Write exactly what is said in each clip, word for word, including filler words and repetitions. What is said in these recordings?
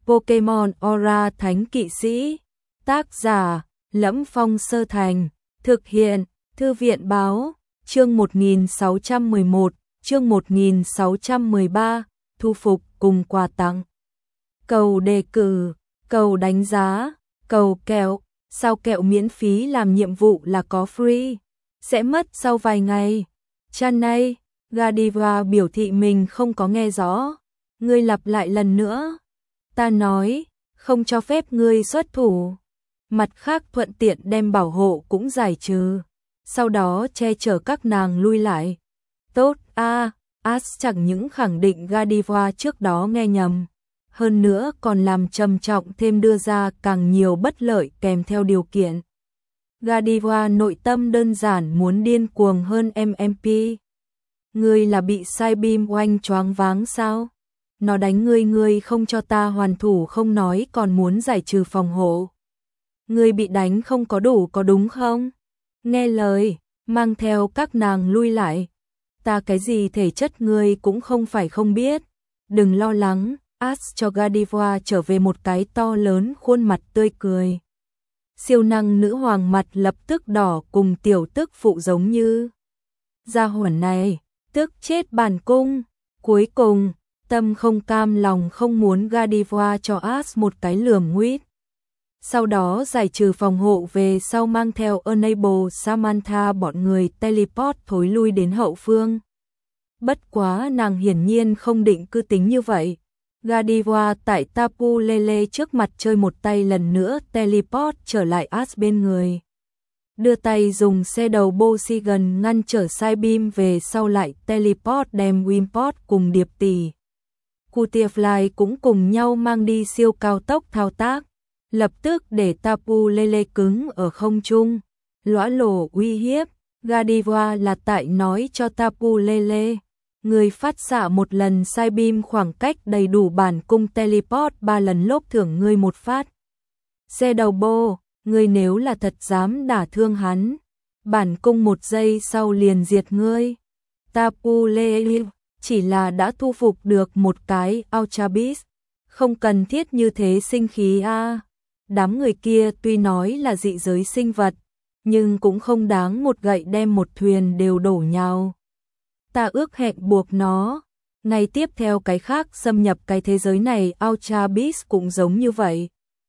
Pokemon Aura Thánh Kỵ Sĩ. Tác giả: Lẫm Phong Sơ Thành. Thực hiện: Thư viện báo. Chương một nghìn sáu trăm mười một, chương một nghìn sáu trăm mười ba, thu phục cùng quà tặng. Cầu đề cử, cầu đánh giá, cầu kẹo, sao kẹo miễn phí làm nhiệm vụ là có free, sẽ mất sau vài ngày. Chanay, Godiva biểu thị mình không có nghe rõ. Ngươi lặp lại lần nữa. Ta nói, không cho phép ngươi xuất thủ. Mặt khác thuận tiện đem bảo hộ cũng giải trừ. Sau đó che chở các nàng lui lại. Tốt a, à, As chẳng những khẳng định Godiva trước đó nghe nhầm, hơn nữa còn làm trầm trọng thêm đưa ra càng nhiều bất lợi kèm theo điều kiện. Godiva nội tâm đơn giản muốn điên cuồng hơn em em pê. Ngươi là bị Psybeam oanh choáng váng sao? Nó đánh ngươi ngươi không cho ta hoàn thủ không nói còn muốn giải trừ phòng hộ. Ngươi bị đánh không có đủ có đúng không? Nghe lời, mang theo các nàng lui lại. Ta cái gì thể chất ngươi cũng không phải không biết. Đừng lo lắng, As cho Godiva trở về một cái to lớn khuôn mặt tươi cười. Siêu năng nữ hoàng mặt lập tức đỏ cùng tiểu tức phụ giống như. Gia hỏa này, tức chết bản cung. Cuối cùng, tâm không cam lòng không muốn Godiva cho As một cái lườm nguyết. Sau đó giải trừ phòng hộ về sau mang theo Enable Samantha bọn người teleport thối lui đến hậu phương. Bất quá nàng hiển nhiên không định cứ tính như vậy. Godiva tại Tapu Lele trước mặt chơi một tay lần nữa teleport trở lại As bên người. Đưa tay dùng xe đầu Bosigan ngăn trở Psybeam về sau lại teleport đem Wimpod cùng Điệp Tỷ. Cutiefly cũng cùng nhau mang đi siêu cao tốc thao tác. Lập tức để Tapu Lele cứng ở không trung. Lõa lổ uy hiếp. Godiva là tại nói cho Tapu Lele. Người phát xạ một lần Psybeam khoảng cách đầy đủ bản cung teleport ba lần lốp thưởng ngươi một phát. Xe đầu bô, ngươi nếu là thật dám đả thương hắn, bản cung một giây sau liền diệt ngươi. Tapu Lele chỉ là đã thu phục được một cái Ultra Beast, không cần thiết như thế sinh khí a. À. Đám người kia tuy nói là dị giới sinh vật, nhưng cũng không đáng một gậy đem một thuyền đều đổ nhau. Ta ước hẹn buộc nó, ngày tiếp theo cái khác xâm nhập cái thế giới này Ultra Beast cũng giống như vậy.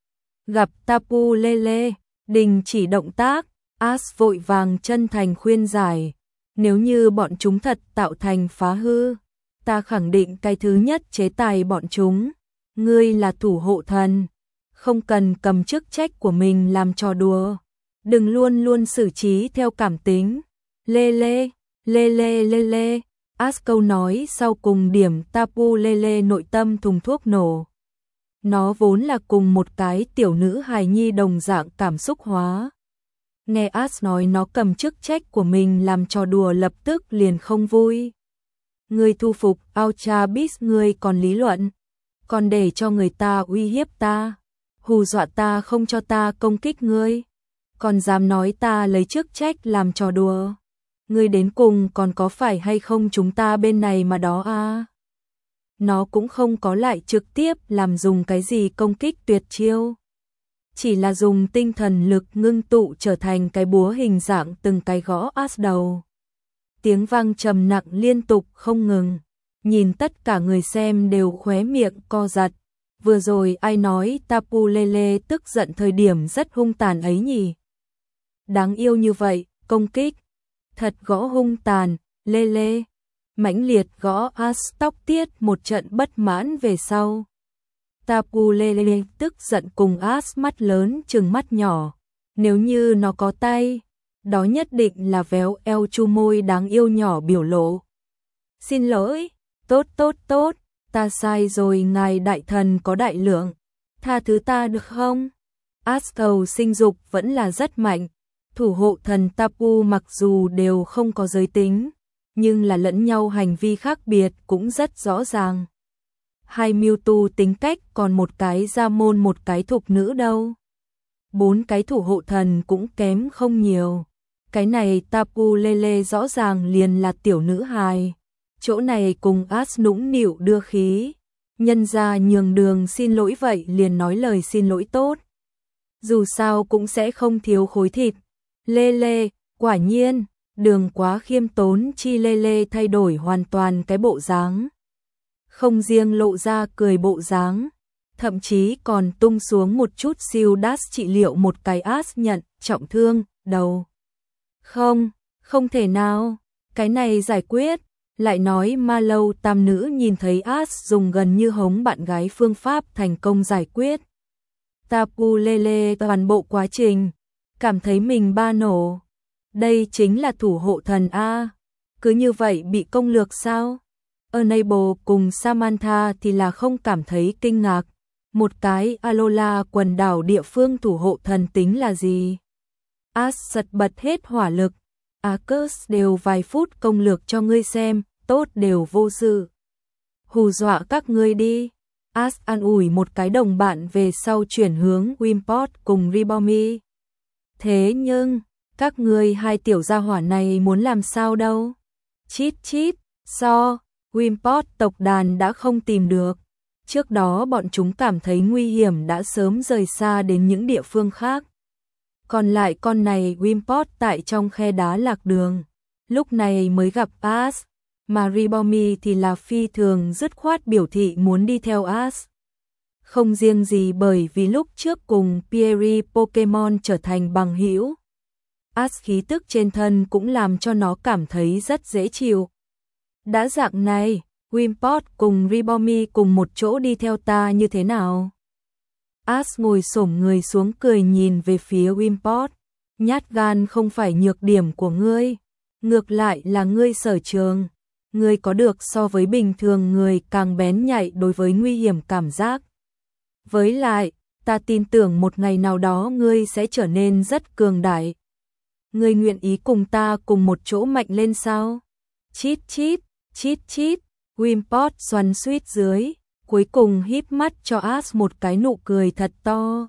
Gặp Tapu Lele, đình chỉ động tác, As vội vàng chân thành khuyên giải. Nếu như bọn chúng thật tạo thành phá hư, ta khẳng định cái thứ nhất chế tài bọn chúng. Ngươi là thủ hộ thần, không cần cầm chức trách của mình làm trò đùa. Đừng luôn luôn xử trí theo cảm tính. Lele, Lele Lele, As câu nói sau cùng điểm Tapu Lele nội tâm thùng thuốc nổ. Nó vốn là cùng một cái tiểu nữ hài nhi đồng dạng cảm xúc hóa. Nghe As nói nó cầm chức trách của mình làm trò đùa lập tức liền không vui. Ngươi thu phục Ultra Beast ngươi còn lý luận, còn để cho người ta uy hiếp ta, hù dọa ta không cho ta công kích ngươi, còn dám nói ta lấy chức trách làm trò đùa. Ngươi đến cùng còn có phải hay không chúng ta bên này mà đó à? Nó cũng không có lại trực tiếp làm dùng cái gì công kích tuyệt chiêu. Chỉ là dùng tinh thần lực ngưng tụ trở thành cái búa hình dạng từng cái gõ As đầu. Tiếng vang trầm nặng liên tục không ngừng. Nhìn tất cả người xem đều khóe miệng co giật. Vừa rồi ai nói Tapu Lele tức giận thời điểm rất hung tàn ấy nhỉ? Đáng yêu như vậy, công kích. Thật gõ hung tàn, Lele. Mãnh liệt gõ As tóc tiết một trận bất mãn về sau. Tapu Lele tức giận cùng As mắt lớn trừng mắt nhỏ. Nếu như nó có tay, đó nhất định là véo eo chu môi đáng yêu nhỏ biểu lộ. Xin lỗi, tốt tốt tốt, ta sai rồi ngài đại thần có đại lượng. Tha thứ ta được không? As cầu sinh dục vẫn là rất mạnh. Thủ hộ thần Tapu mặc dù đều không có giới tính, nhưng là lẫn nhau hành vi khác biệt cũng rất rõ ràng. Hai Mewtwo tính cách còn một cái gia môn một cái thục nữ đâu. Bốn cái thủ hộ thần cũng kém không nhiều. Cái này Tapu Lele rõ ràng liền là tiểu nữ hài. Chỗ này cùng As nũng nịu đưa khí. Nhân ra nhường đường xin lỗi vậy liền nói lời xin lỗi tốt. Dù sao cũng sẽ không thiếu khối thịt. Lê Lê, quả nhiên, đường quá khiêm tốn chi Lê Lê thay đổi hoàn toàn cái bộ dáng. Không riêng lộ ra cười bộ dáng, thậm chí còn tung xuống một chút siêu đát trị liệu một cái ás nhận trọng thương đầu. Không, không thể nào, cái này giải quyết. Lại nói ma lâu tam nữ nhìn thấy ás dùng gần như hống bạn gái phương pháp thành công giải quyết. Tapu Lele toàn bộ quá trình, cảm thấy mình ba nổ. Đây chính là thủ hộ thần A. Cứ như vậy bị công lược sao? Enable cùng Samantha thì là không cảm thấy kinh ngạc. Một cái Alola quần đảo địa phương thủ hộ thần tính là gì? As giật bật hết hỏa lực. Arcus đều vài phút công lược cho ngươi xem, tốt đều vô sự. Hù dọa các ngươi đi. As an ủi một cái đồng bạn về sau chuyển hướng Wimpod cùng Ribomi. Thế nhưng, các ngươi hai tiểu gia hỏa này muốn làm sao đâu? Chít chít, so, Wimpod tộc đàn đã không tìm được. Trước đó bọn chúng cảm thấy nguy hiểm đã sớm rời xa đến những địa phương khác. Còn lại con này Wimpod tại trong khe đá lạc đường. Lúc này mới gặp As. Mà Ribomi thì là phi thường dứt khoát biểu thị muốn đi theo As. Không riêng gì bởi vì lúc trước cùng Pierre Pokemon trở thành bằng hữu. As khí tức trên thân cũng làm cho nó cảm thấy rất dễ chịu. Đã dạng này, Wimpod cùng Ribomi cùng một chỗ đi theo ta như thế nào? As ngồi xổm người xuống cười nhìn về phía Wimpod. Nhát gan không phải nhược điểm của ngươi, ngược lại là ngươi sở trường. Ngươi có được so với bình thường người càng bén nhạy đối với nguy hiểm cảm giác. Với lại, ta tin tưởng một ngày nào đó ngươi sẽ trở nên rất cường đại. Ngươi nguyện ý cùng ta cùng một chỗ mạnh lên sao? Chít chít, chít chít, Wimpod xoắn suýt dưới, cuối cùng híp mắt cho As một cái nụ cười thật to.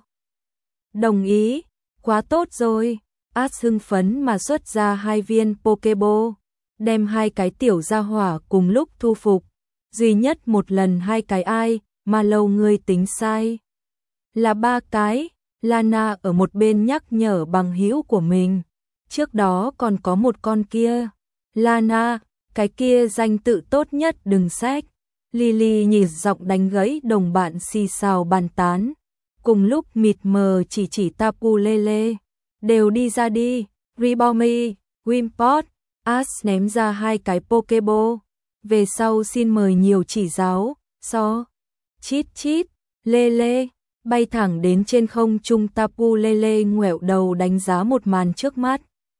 Đồng ý, quá tốt rồi. As hưng phấn mà xuất ra hai viên Pokeball, đem hai cái tiểu gia hỏa cùng lúc thu phục. Duy nhất một lần hai cái ai, mà lâu ngươi tính sai. Là ba cái, Lana ở một bên nhắc nhở bằng hữu của mình. Trước đó còn có một con kia. Lana, cái kia danh tự tốt nhất đừng sách. Lily nhịp giọng đánh gãy đồng bạn xì xào bàn tán. Cùng lúc mịt mờ chỉ chỉ Tapu Lele. Đều đi ra đi, Ribomi, Wimpod. As ném ra hai cái Pokeball. Về sau xin mời nhiều chỉ giáo. So, chít chít, Lele, bay thẳng đến trên không trung. Tapu Lele ngoẹo đầu đánh giá một màn trước mắt.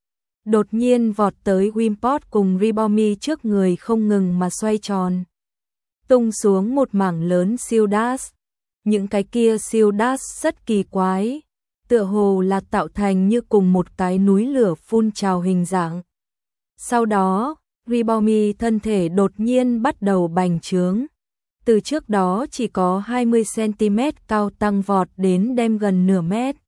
Đột nhiên vọt tới Wimpod cùng Ribomi trước người không ngừng mà xoay tròn. Tung xuống một mảng lớn siêu dash. Những cái kia siêu dash rất kỳ quái. Tựa hồ là tạo thành như cùng một cái núi lửa phun trào hình dạng. Sau đó, Ribomi thân thể đột nhiên bắt đầu bành trướng. Từ trước đó chỉ có hai mươi xăng-ti-mét cao tăng vọt đến đem gần nửa mét.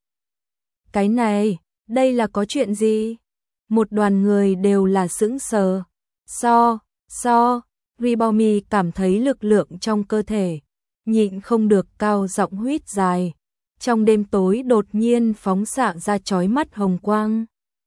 Cái này, đây là có chuyện gì? Một đoàn người đều là sững sờ. So, so, Ribomi cảm thấy lực lượng trong cơ thể, nhịn không được cao giọng huýt dài. Trong đêm tối đột nhiên phóng xạ ra chói mắt hồng quang.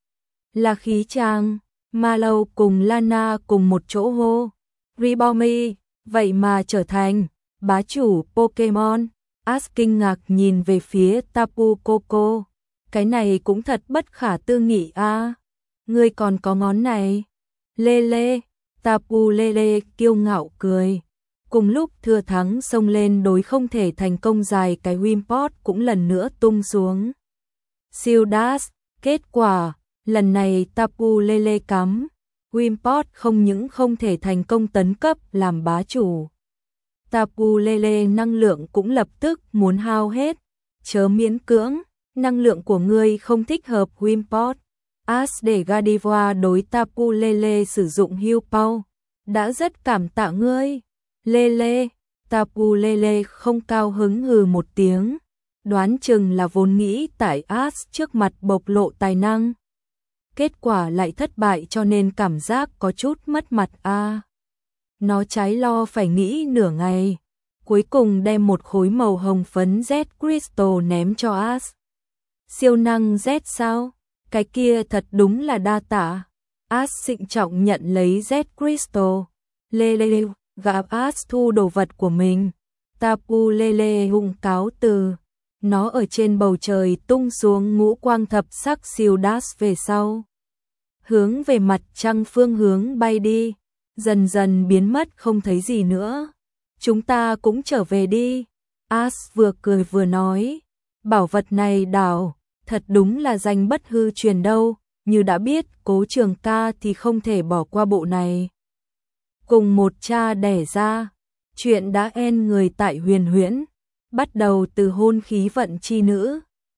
Là khí tràng, Ma Lâu cùng Lana cùng một chỗ hô. Ribomi, vậy mà trở thành bá chủ Pokemon. As kinh ngạc nhìn về phía Tapu Koko. Cái này cũng thật bất khả tư nghị a. À. Ngươi còn có ngón này. Lele, Tapu Lele kiêu ngạo cười. Cùng lúc thừa thắng xông lên đối không thể thành công dài cái Wimpod cũng lần nữa tung xuống. Siêu dash, kết quả, lần này Tapu Lele cắm. Wimpod không những không thể thành công tấn cấp làm bá chủ. Tapu Lele năng lượng cũng lập tức muốn hao hết. Chớ miễn cưỡng, năng lượng của ngươi không thích hợp Wimpod. As để Gardevoir đối Tapu Lele sử dụng Heal Pow. Đã rất cảm tạ ngươi. Lele, Tapu Lele không cao hứng hừ một tiếng. Đoán chừng là vốn nghĩ tại As trước mặt bộc lộ tài năng. Kết quả lại thất bại cho nên cảm giác có chút mất mặt a. À. Nó trái lo phải nghĩ nửa ngày. cuối cùng đem một khối màu hồng phấn Z Crystal ném cho Ash. Siêu năng Z sao? Cái kia thật đúng là đa tạ. Ash trịnh trọng nhận lấy Z Crystal. Lê lê lê, gặp Ash thu đồ vật của mình. Tapu Lele hung cáo từ. Nó ở trên bầu trời tung xuống ngũ quang thập sắc siêu dash về sau. Hướng về mặt trăng phương hướng bay đi. Dần dần biến mất không thấy gì nữa. Chúng ta cũng trở về đi. Ash vừa cười vừa nói. Bảo vật này đảo, thật đúng là danh bất hư truyền đâu. Như đã biết Cố Trường Ca thì không thể bỏ qua bộ này. Cùng một cha đẻ ra. Chuyện đã end người tại Huyền Huyễn. Bắt đầu từ hôn khí vận chi nữ.